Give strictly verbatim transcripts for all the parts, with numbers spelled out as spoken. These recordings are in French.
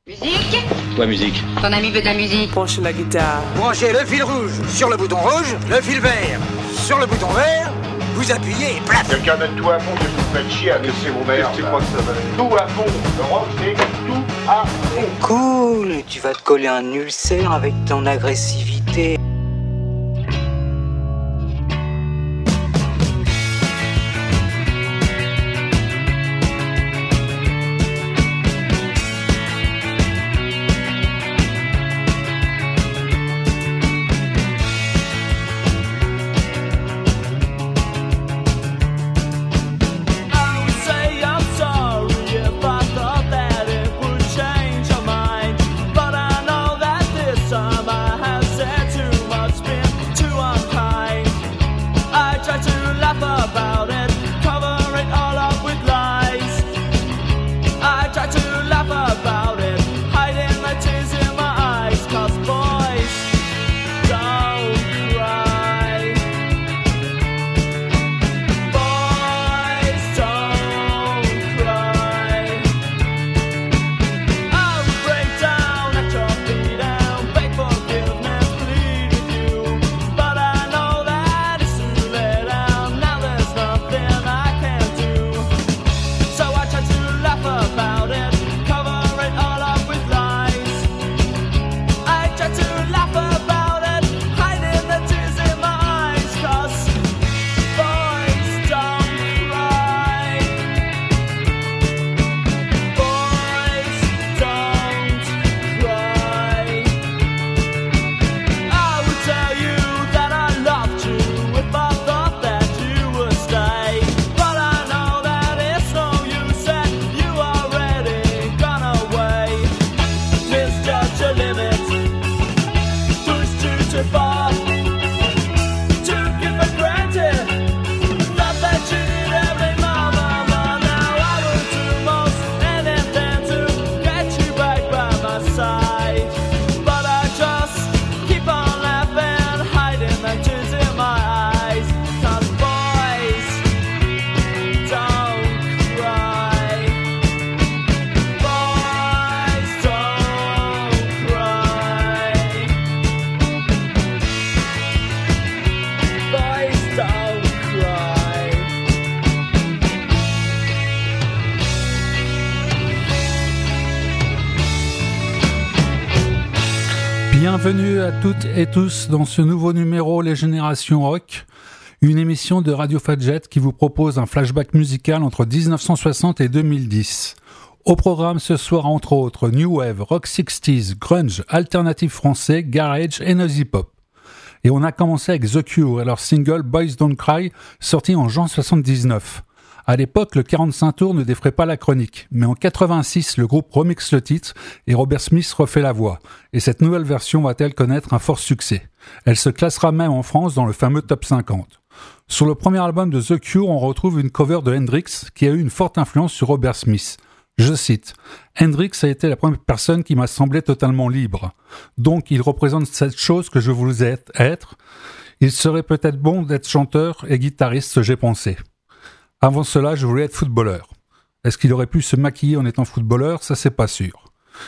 Musique ? Quoi, musique ? Ton ami veut de la musique. Branche la guitare. Branchez le fil rouge sur le bouton rouge, le fil vert sur le bouton vert, vous appuyez et plaf. Quelqu'un met tout à fond, que vous faites chier à laisser vos mères. C'est quoi que ça va ? Tout à fond. Le rock, c'est tout à fond. Cool, tu vas te coller un ulcère avec ton agressivité. Bienvenue à toutes et tous dans ce nouveau numéro Les Générations Rock, une émission de Radio Fadjet qui vous propose un flashback musical entre dix-neuf cent soixante et deux mille dix. Au programme ce soir entre autres New Wave, Rock sixties, Grunge, Alternative français, Garage et Noisy Pop. Et on a commencé avec The Cure et leur single Boys Don't Cry, sorti en juin soixante-dix-neuf. À l'époque, le quarante-cinq tours ne défrait pas la chronique, mais en quatre-vingt-six, le groupe remixe le titre et Robert Smith refait la voix. Et cette nouvelle version va-t-elle connaître un fort succès ? Elle se classera même en France dans le fameux top cinquante. Sur le premier album de The Cure, on retrouve une cover de Hendrix qui a eu une forte influence sur Robert Smith. Je cite, « Hendrix a été la première personne qui m'a semblé totalement libre. Donc il représente cette chose que je voulais être. Il serait peut-être bon d'être chanteur et guitariste, j'ai pensé. Avant cela, je voulais être footballeur. Est-ce qu'il aurait pu se maquiller en étant footballeur ? Ça, c'est pas sûr.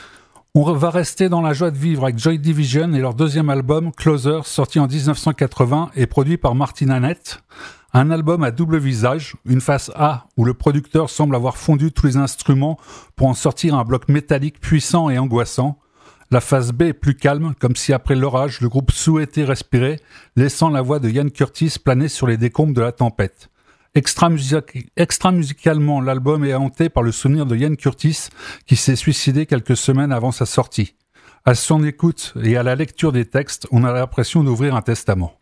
On va rester dans la joie de vivre avec Joy Division et leur deuxième album, Closer, sorti en dix-neuf cent quatre-vingts et produit par Martin Hannett. Un album à double visage, une face A où le producteur semble avoir fondu tous les instruments pour en sortir un bloc métallique puissant et angoissant. La face B est plus calme, comme si après l'orage, le groupe souhaitait respirer, laissant la voix de Ian Curtis planer sur les décombres de la tempête. Extra, music- extra musicalement, l'album est hanté par le souvenir de Ian Curtis qui s'est suicidé quelques semaines avant sa sortie. À son écoute et à la lecture des textes, on a l'impression d'ouvrir un testament.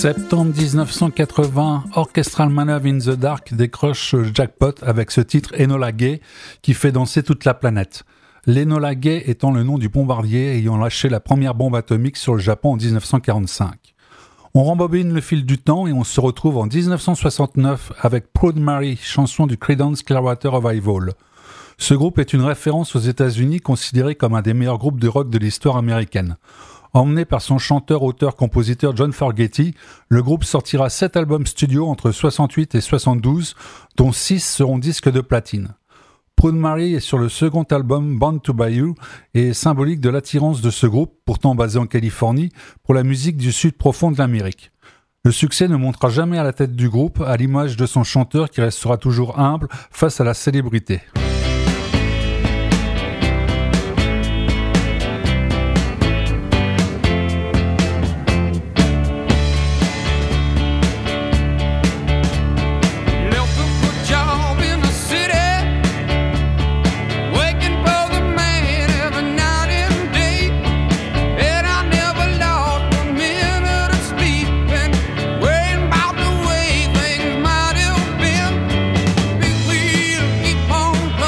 Septembre dix-neuf cent quatre-vingts, Orchestral Manœuvre in the Dark décroche le jackpot avec ce titre Enola Gay qui fait danser toute la planète. L'Enola Gay étant le nom du bombardier ayant lâché la première bombe atomique sur le Japon en dix-neuf cent quarante-cinq. On rembobine le fil du temps et on se retrouve en dix-neuf cent soixante-neuf avec Proud Mary, chanson du Creedence Clearwater Revival. Ce groupe est une référence aux États-Unis, considéré comme un des meilleurs groupes de rock de l'histoire américaine. Emmené par son chanteur, auteur, compositeur John Fogerty, le groupe sortira sept albums studio entre soixante-huit et soixante-douze, dont six seront disques de platine. Proud Mary est sur le second album Born to Buy You et est symbolique de l'attirance de ce groupe, pourtant basé en Californie, pour la musique du sud profond de l'Amérique. Le succès ne montera jamais à la tête du groupe, à l'image de son chanteur qui restera toujours humble face à la célébrité. Keep on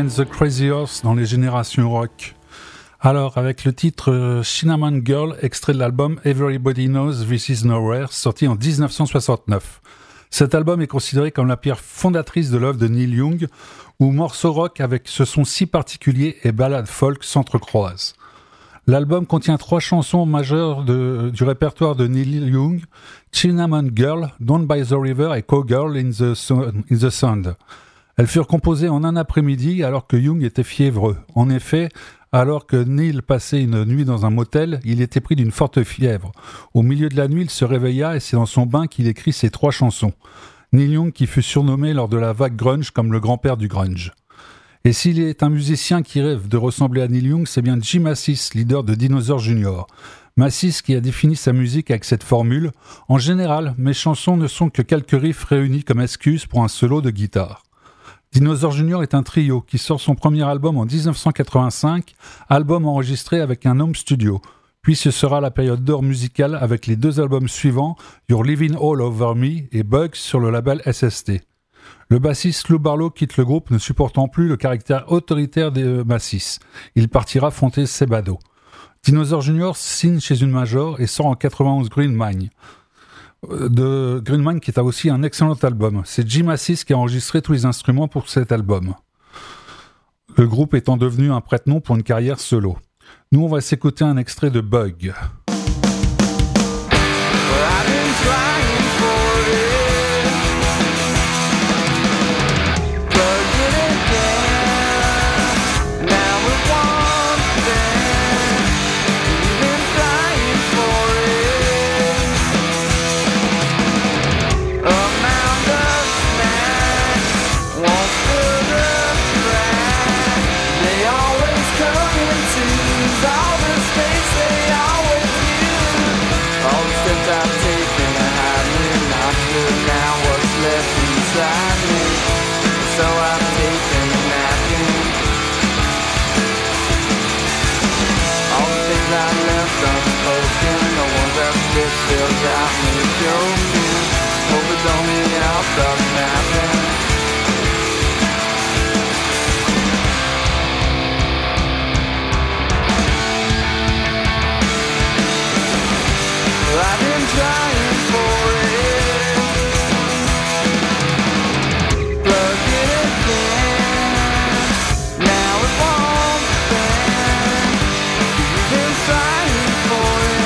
and the Crazy Horse dans les générations rock. Alors, avec le titre Cinnamon Girl, extrait de l'album Everybody Knows This Is Nowhere, sorti en dix-neuf cent soixante-neuf. Cet album est considéré comme la pierre fondatrice de l'œuvre de Neil Young, où morceaux rock avec ce son si particulier et ballades folk s'entrecroisent. L'album contient trois chansons majeures de, du répertoire de Neil Young, Cinnamon Girl, Down by the River et Cowgirl in the, sun, in the Sound. Elles furent composées en un après-midi alors que Young était fiévreux. En effet, alors que Neil passait une nuit dans un motel, il était pris d'une forte fièvre. Au milieu de la nuit, il se réveilla et c'est dans son bain qu'il écrit ces trois chansons. Neil Young qui fut surnommé lors de la vague grunge comme le grand-père du grunge. Et s'il est un musicien qui rêve de ressembler à Neil Young, c'est bien Jim Mathis, leader de Dinosaur Junior. Mathis qui a défini sa musique avec cette formule « En général, mes chansons ne sont que quelques riffs réunis comme excuse pour un solo de guitare ». Dinosaur Junior est un trio qui sort son premier album en dix-neuf cent quatre-vingt-cinq, album enregistré avec un home studio. Puis ce sera la période d'or musicale avec les deux albums suivants, You're Living All Over Me et Bugs sur le label S S T. Le bassiste Lou Barlow quitte le groupe ne supportant plus le caractère autoritaire des Mathis. Il partira affronter Sebado. Dinosaur Junior signe chez une major et sort en quatre-vingt-onze Green Mine. De Green Mine qui est aussi un excellent album. C'est Jim Mathis qui a enregistré tous les instruments pour cet album. Le groupe étant devenu un prête-nom pour une carrière solo. Nous, on va s'écouter un extrait de Bug. Still got me joking. Hope it don't mean I'll stop snapping. Well, I've been trying for it. Plug it again. Now it won't bend. You've been trying for it.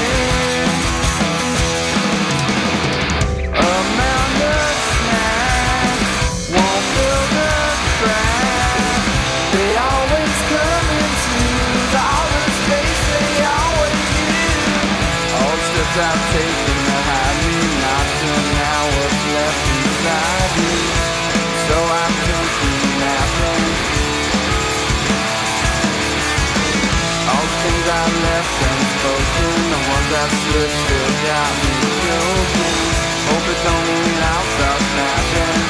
I've taken the high, me not to now what's left inside me. So I'm thinking napping. All the things I left unspoken, the ones I should still got me joking. Hope it don't mean I'll stop snapping.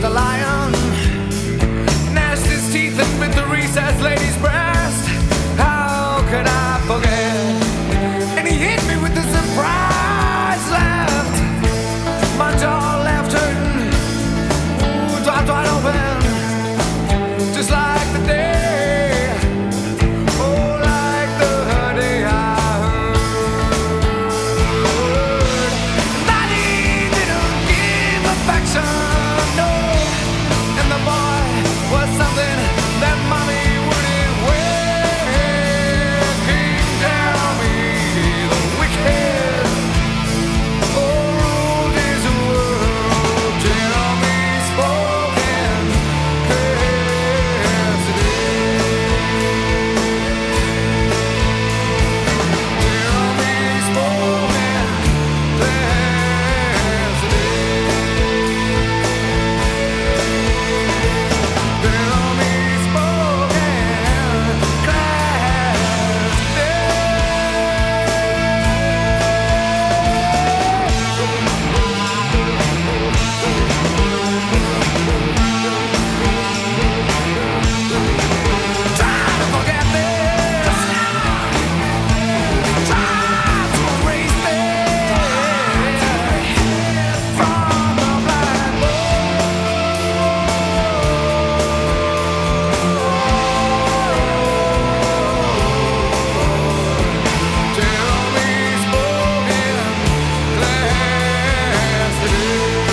the lion, gnashed his teeth and bit the recessed lady's breast. How could I forget? And he hit me with the surprise left. My jaw left hurting, ooh, dropped wide open, just like the day, oh, like the day I heard. Daddy didn't give affection, no, and the boy was something that mommy wouldn't wear. King, tell me the wicked, oh, ruled his world. Tell me spoken yesterday. Tell me spoken yesterday. Tell me try to forget this, try to erase this from the blackboard. Tell me spoken yesterday.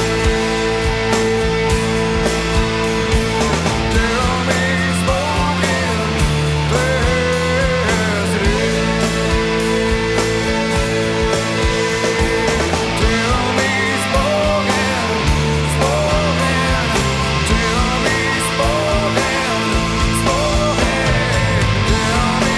Tell me spoken yesterday. Tell me spoken, spoken. Tell me spoken, spoken. Tell me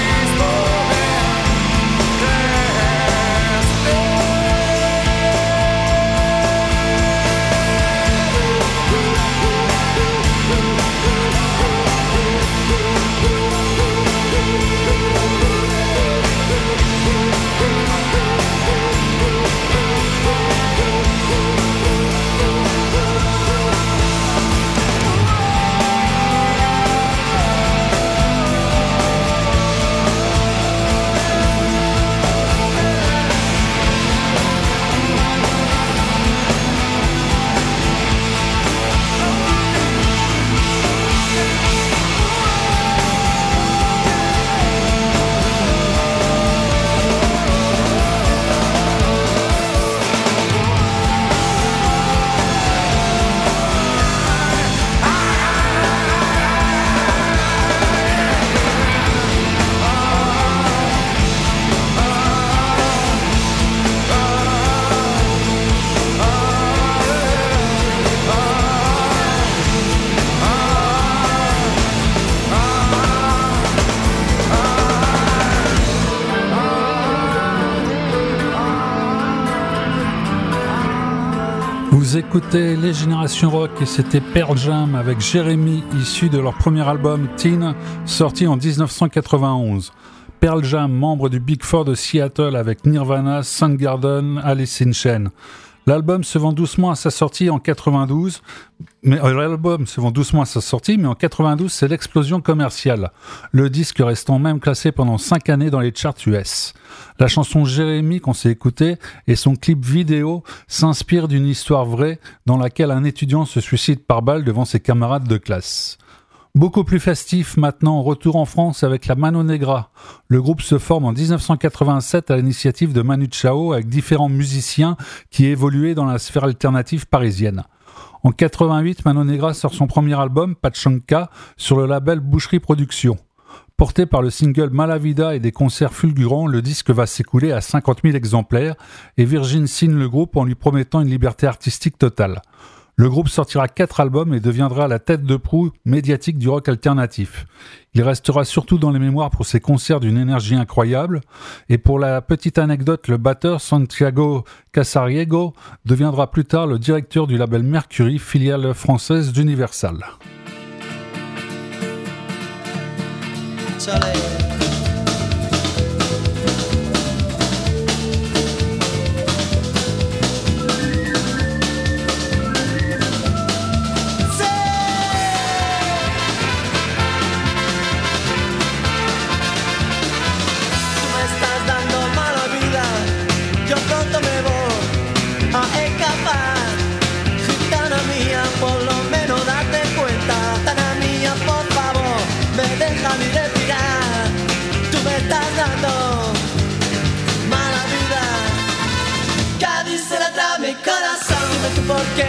Vous écoutez Les Générations Rock et c'était Pearl Jam avec Jérémy, issu de leur premier album Teen, sorti en dix-neuf cent quatre-vingt-onze. Pearl Jam, membre du Big Four de Seattle avec Nirvana, Soundgarden, Alice in Chains. L'album se vend doucement à sa sortie en quatre-vingt-douze, mais euh, l'album se vend doucement à sa sortie, mais en quatre-vingt-douze, c'est l'explosion commerciale. Le disque restant même classé pendant cinq années dans les charts U S. La chanson Jérémy qu'on s'est écoutée et son clip vidéo s'inspirent d'une histoire vraie dans laquelle un étudiant se suicide par balle devant ses camarades de classe. Beaucoup plus festif maintenant, retour en France avec la Mano Negra. Le groupe se forme en dix-neuf cent quatre-vingt-sept à l'initiative de Manu Chao avec différents musiciens qui évoluaient dans la sphère alternative parisienne. En quatre-vingt-huit, Mano Negra sort son premier album, Pachanka, sur le label Boucherie Productions. Porté par le single Malavida et des concerts fulgurants, le disque va s'écouler à cinquante mille exemplaires et Virgin signe le groupe en lui promettant une liberté artistique totale. Le groupe sortira quatre albums et deviendra la tête de proue médiatique du rock alternatif. Il restera surtout dans les mémoires pour ses concerts d'une énergie incroyable. Et pour la petite anecdote, le batteur Santiago Casariego deviendra plus tard le directeur du label Mercury, filiale française d'Universal. Soleil. Say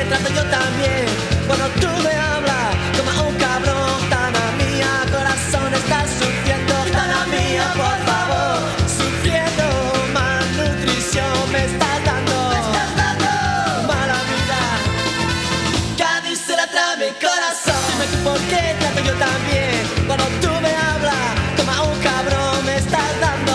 trato yo también. Cuando tú me hablas como a un cabrón, Tana mía, corazón estás sufriendo, Tana mía, por favor, sufriendo malnutrición me estás dando, me estás dando mala vida. Cádiz se la trae mi corazón. Dime tú por qué trato yo también. Cuando tú me hablas como a un cabrón me estás dando.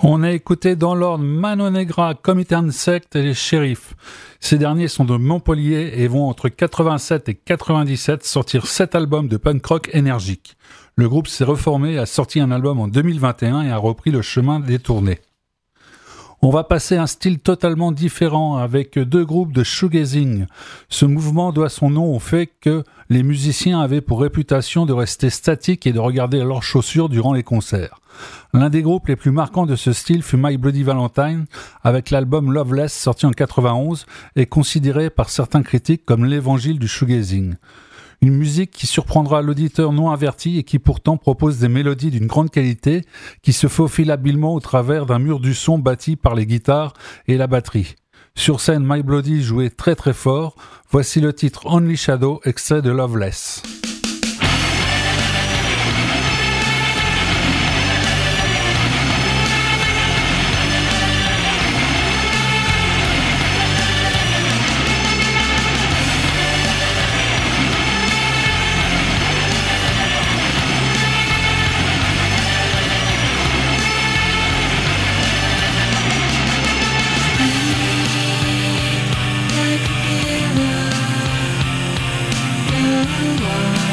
On a écouté dans l'ordre Mano Negra, Comintern Sect et les Shérifs. Ces derniers sont de Montpellier et vont entre quatre-vingt-sept et quatre-vingt-dix-sept sortir sept albums de punk rock énergique. Le groupe s'est reformé, a sorti un album en deux mille vingt et un et a repris le chemin des tournées. On va passer à un style totalement différent avec deux groupes de shoegazing. Ce mouvement doit son nom au fait que les musiciens avaient pour réputation de rester statiques et de regarder leurs chaussures durant les concerts. L'un des groupes les plus marquants de ce style fut My Bloody Valentine, avec l'album Loveless sorti en quatre-vingt-onze et considéré par certains critiques comme l'évangile du shoegazing. Une musique qui surprendra l'auditeur non averti et qui pourtant propose des mélodies d'une grande qualité qui se faufilent habilement au travers d'un mur du son bâti par les guitares et la batterie. Sur scène, My Bloody jouait très très fort. Voici le titre Only Shadow, extrait de Loveless. Like a hero, no one.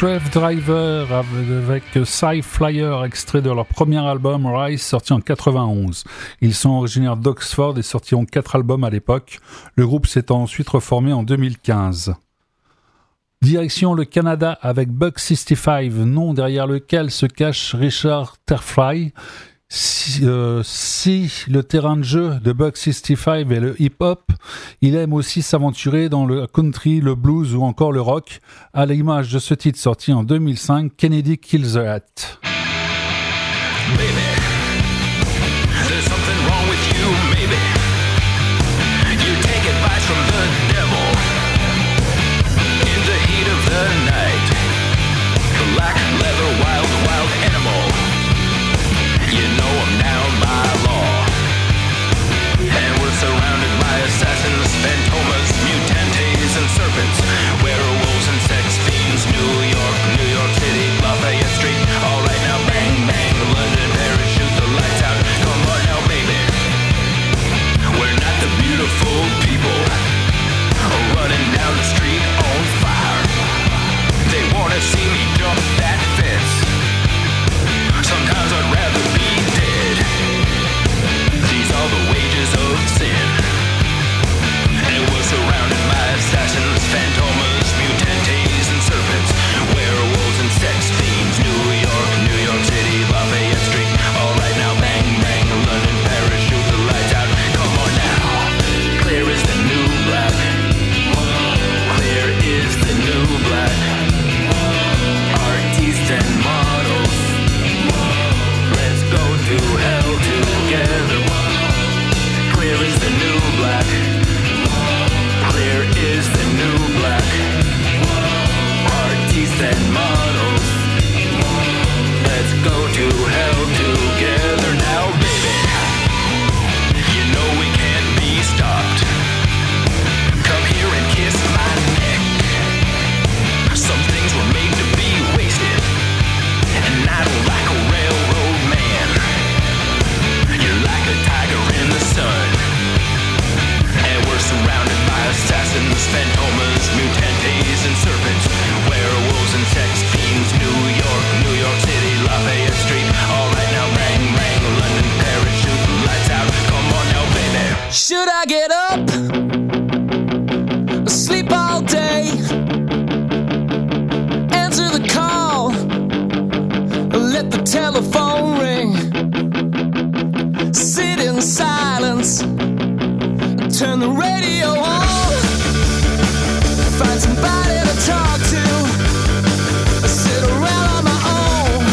Trev Driver avec Sci Flyer, extrait de leur premier album Rise, sorti en quatre-vingt-onze. Ils sont originaires d'Oxford et sortiront quatre albums à l'époque. Le groupe s'est ensuite reformé en deux mille quinze. Direction le Canada avec Buck soixante-quinze, nom derrière lequel se cache Richard Terfly. Si, euh, si le terrain de jeu de Buck soixante-quinze est le hip-hop, il aime aussi s'aventurer dans le country, le blues ou encore le rock, à l'image de ce titre sorti en deux mille cinq, Kennedy Kills the Hat. Baby, there's something wrong with you, maybe. You take advice from the devil in the heat of the night. Black leather, wild, wild animal. You know I'm down by law. And we're surrounded by assassins, phantomas, mutantes, and serpents. Werewolves and sex fiends. New York, New York City, Lafayette Street. All right now, bang, bang. London, Paris, shoot the lights out. Come on now, baby. We're not the beautiful people running down the street on fire. They wanna see me jump that fence. Sometimes I'd rather be dead. These are the wages of sin. And we're surrounded by assassins, phantomas, mutantes, and serpents. Werewolves and sex fiends. New York, New York City, Lafayette Street. All right now, bang, bang. London, Paris, shoot the lights out. Come on now. Clear is the new black. Clear is the new black. Artists and models. Let's go to hell together. Clear is the new black. Clear is the new black. Artists and models. Let's go to hell together now, baby. You know we can't be stopped. Come here and kiss my neck. Some things were made to be wasted. And I don't like a railroad man. You're like a tiger in the sun. And we're surrounded by assassins, phantomas, mutantes, and serpents. Werewolves and sex fiends. New York, New York City, Lafayette Street. All right now, bang, bang. London, Paris, shoot the lights out. Come on now, baby. Should I get up? Sleep all day? Answer the call. Let the telephone ring. Sit in silence. Turn the radio on. Find somebody to talk to. Sit around on my own.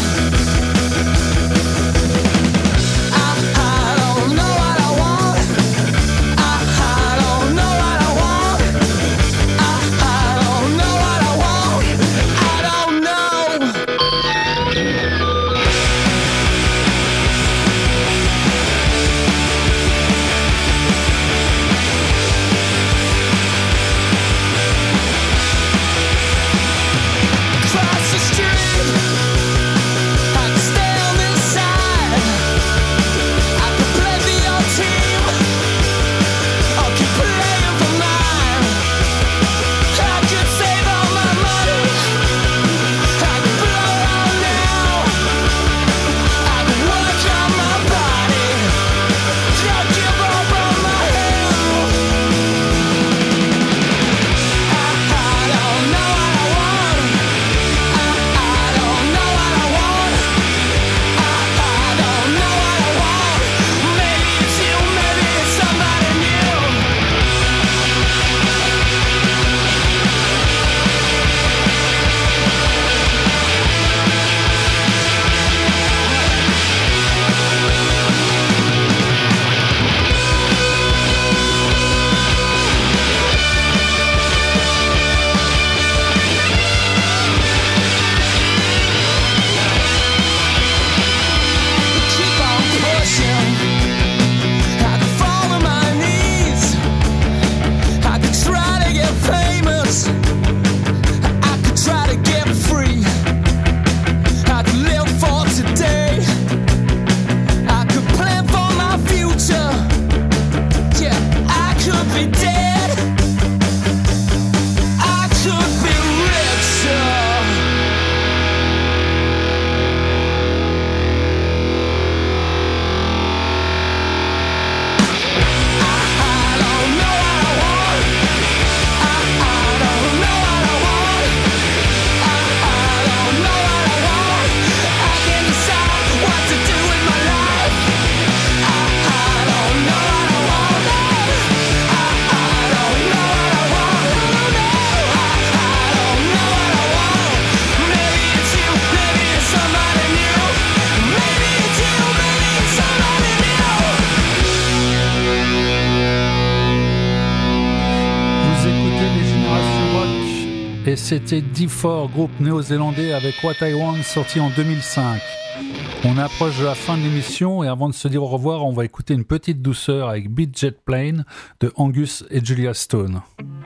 I, I don't know what I want. I, I don't know what I want. I, I don't know what I want. I don't know. c'était D quatre, groupe néo-zélandais avec What I Want, sorti en deux mille cinq. On approche de la fin de l'émission et avant de se dire au revoir, on va écouter une petite douceur avec Beat Jet Plane de Angus et Julia Stone.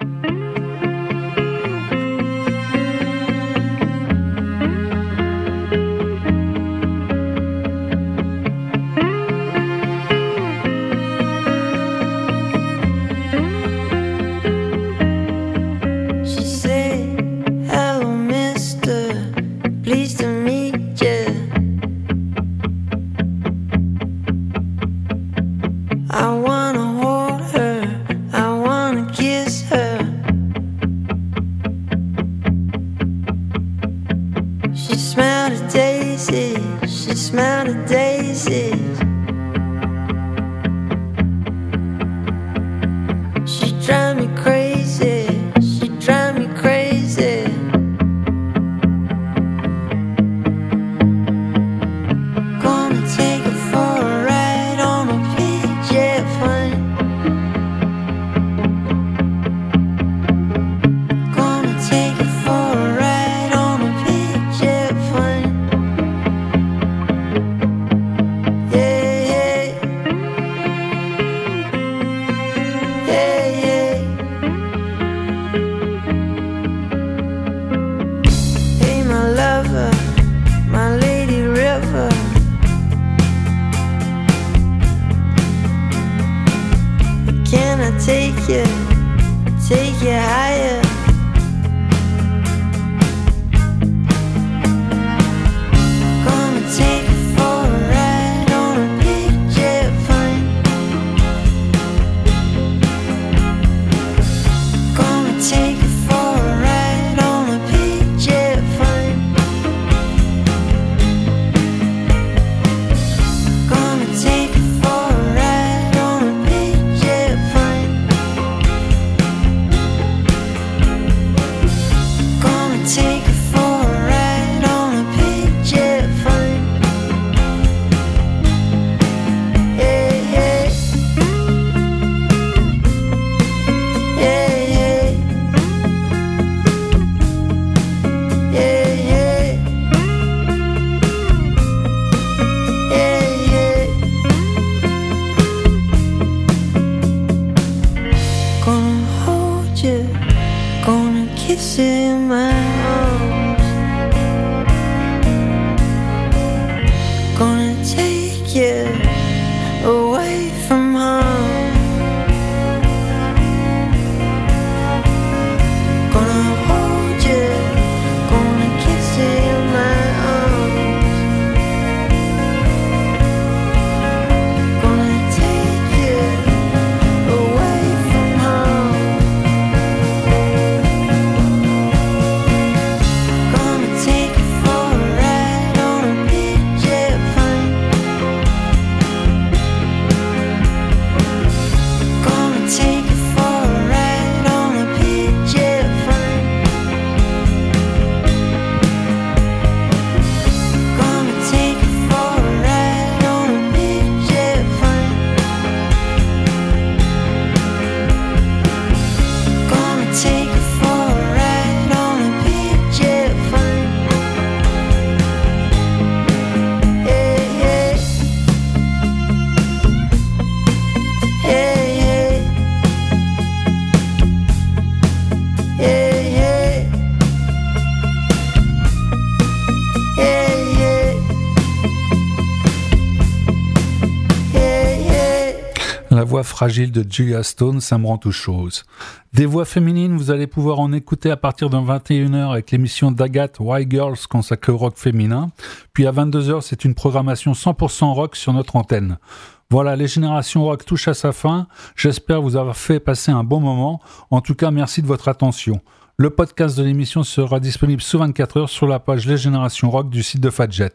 Fragile de Julia Stone, ça me rend tout chose. Des voix féminines, vous allez pouvoir en écouter à partir de vingt et une heures avec l'émission d'Agathe Why Girls consacrée au rock féminin. Puis à vingt-deux heures, c'est une programmation cent pour cent rock sur notre antenne. Voilà, les générations rock touchent à sa fin. J'espère vous avoir fait passer un bon moment. En tout cas, merci de votre attention. Le podcast de l'émission sera disponible sous vingt-quatre heures sur la page Les Générations Rock du site de Fadjet.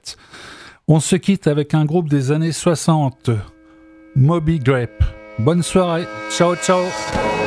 On se quitte avec un groupe des années soixante, Moby Grape. Bonne soirée, ciao ciao.